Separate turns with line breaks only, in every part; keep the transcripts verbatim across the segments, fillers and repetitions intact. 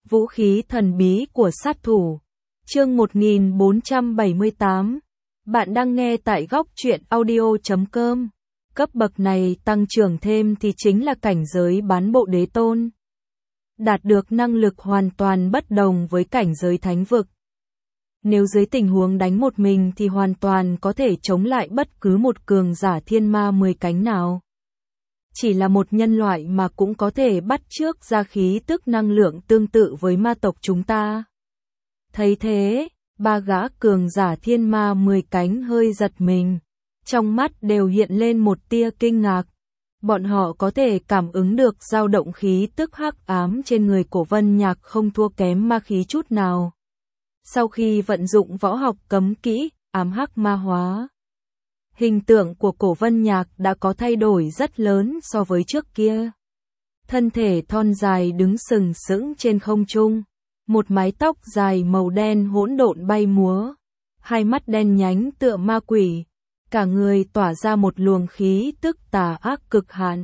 Vũ khí thần bí của sát thủ. Chương một nghìn bốn trăm bảy mươi tám. Bạn đang nghe tại góc truyện audio chấm com. Cấp bậc này tăng trưởng thêm thì chính là cảnh giới bán bộ đế tôn. Đạt được năng lực hoàn toàn bất đồng với cảnh giới thánh vực. Nếu dưới tình huống đánh một mình thì hoàn toàn có thể chống lại bất cứ một cường giả thiên ma mười cánh nào. Chỉ là một nhân loại mà cũng có thể bắt chước ra khí tức năng lượng tương tự với ma tộc chúng ta. Thấy thế, ba gã cường giả thiên ma mười cánh hơi giật mình, trong mắt đều hiện lên một tia kinh ngạc. Bọn họ có thể cảm ứng được dao động khí tức hắc ám trên người Cổ Vân Nhạc không thua kém ma khí chút nào. Sau khi vận dụng võ học cấm kỹ, ám hắc ma hóa, hình tượng của Cổ Vân Nhạc đã có thay đổi rất lớn so với trước kia. Thân thể thon dài đứng sừng sững trên không trung, một mái tóc dài màu đen hỗn độn bay múa, hai mắt đen nhánh tựa ma quỷ, cả người tỏa ra một luồng khí tức tà ác cực hạn.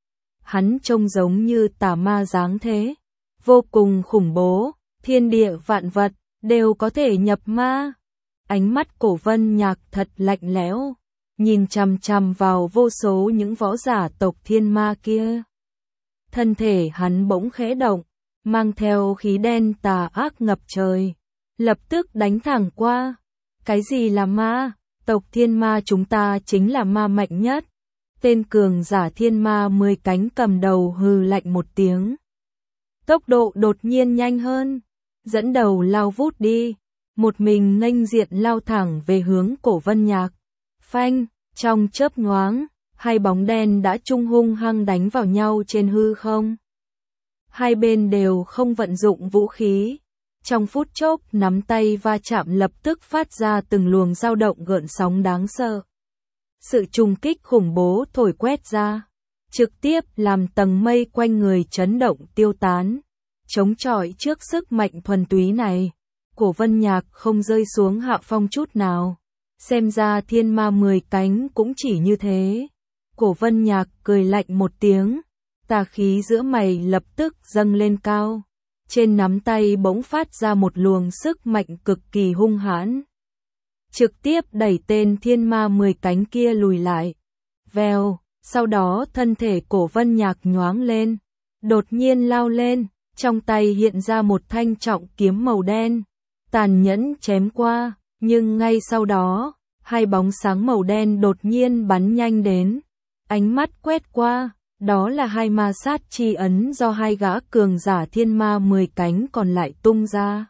Hắn trông giống như tà ma dáng thế, vô cùng khủng bố, thiên địa vạn vật đều có thể nhập ma. Ánh mắt Cổ Vân Nhạc thật lạnh lẽo, nhìn chằm chằm vào vô số những võ giả tộc thiên ma kia. Thân thể hắn bỗng khẽ động, mang theo khí đen tà ác ngập trời, lập tức đánh thẳng qua. Cái gì là ma? Tộc thiên ma chúng ta chính là ma mạnh nhất. Tên cường giả thiên ma mười cánh cầm đầu hừ lạnh một tiếng. Tốc độ đột nhiên nhanh hơn, dẫn đầu lao vút đi, một mình nghênh diện lao thẳng về hướng Cổ Vân Nhạc. Phanh, trong chớp nhoáng, hai bóng đen đã chung hung hăng đánh vào nhau trên hư không. Hai bên đều không vận dụng vũ khí, trong phút chốc nắm tay va chạm lập tức phát ra từng luồng dao động gợn sóng đáng sợ. Sự trùng kích khủng bố thổi quét ra, trực tiếp làm tầng mây quanh người chấn động tiêu tán. Chống chọi trước sức mạnh thuần túy này, Cổ Vân Nhạc không rơi xuống hạ phong chút nào. Xem ra thiên ma mười cánh cũng chỉ như thế. Cổ Vân Nhạc cười lạnh một tiếng, tà khí giữa mày lập tức dâng lên cao. Trên nắm tay bỗng phát ra một luồng sức mạnh cực kỳ hung hãn, trực tiếp đẩy tên thiên ma mười cánh kia lùi lại. Vèo, sau đó thân thể Cổ Vân Nhạc nhoáng lên, đột nhiên lao lên, trong tay hiện ra một thanh trọng kiếm màu đen, tàn nhẫn chém qua, nhưng ngay sau đó, hai bóng sáng màu đen đột nhiên bắn nhanh đến. Ánh mắt quét qua, đó là hai ma sát chi ấn do hai gã cường giả thiên ma mười cánh còn lại tung ra.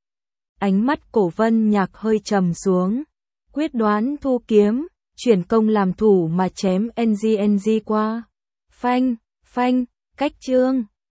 Ánh mắt Cổ Vân Nhạc hơi trầm xuống, quyết đoán thu kiếm, chuyển công làm thủ mà chém en giê en giê qua. Phanh, phanh, cách chương.